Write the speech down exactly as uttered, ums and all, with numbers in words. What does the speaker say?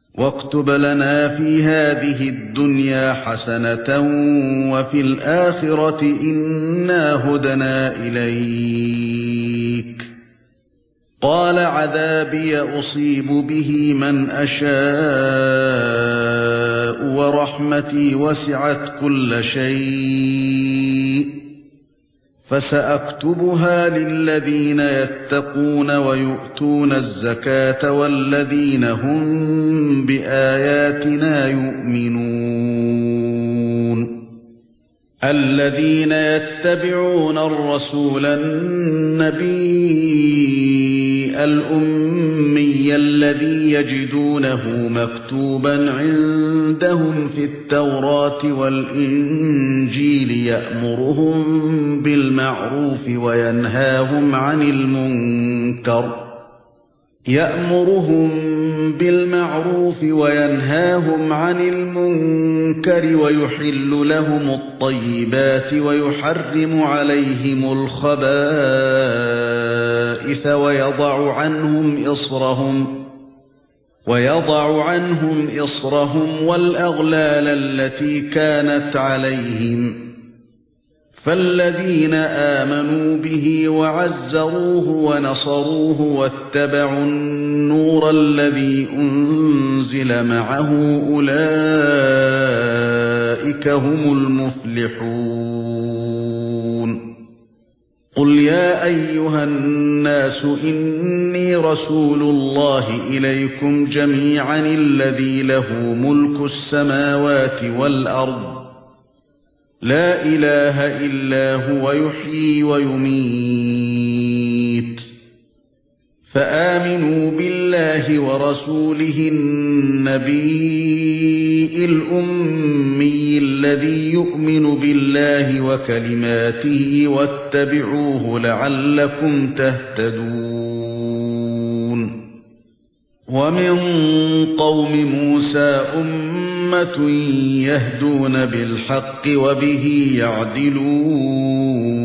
واكتب لنا في هذه الدنيا حسنة وفي الآخرة إنا هدنا إليك. قال عذابي أصيب به من أشاء ورحمتي وسعت كل شيء فسأكتبها للذين يتقون ويؤتون الزكاة والذين هم بآياتنا يؤمنون. الذين يتبعون الرسول النبي الأمي الذي يجدونه مكتوبا عندهم في التوراة والإنجيل يأمرهم بالمعروف وينهاهم عن المنكر يأمرهم بالمعروف وينهاهم عن المنكر ويحل لهم الطيبات ويحرم عليهم الخبائث ويضع عنهم إصرهم ويضع عنهم إصرهم والأغلال التي كانت عليهم. فالذين آمنوا به وعزروه ونصروه واتبعوا النور الذي أنزل معه أولئك هم المفلحون. قل يا أيها الناس إني رسول الله إليكم جميعا الذي له ملك السماوات والأرض لا إله إلا هو يحيي ويميت. فآمنوا بالله ورسوله النبي الأمي الذي يؤمن بالله وكلماته واتبعوه لعلكم تهتدون. ومن قوم موسى أمة يهدون بالحق وبه يعدلون.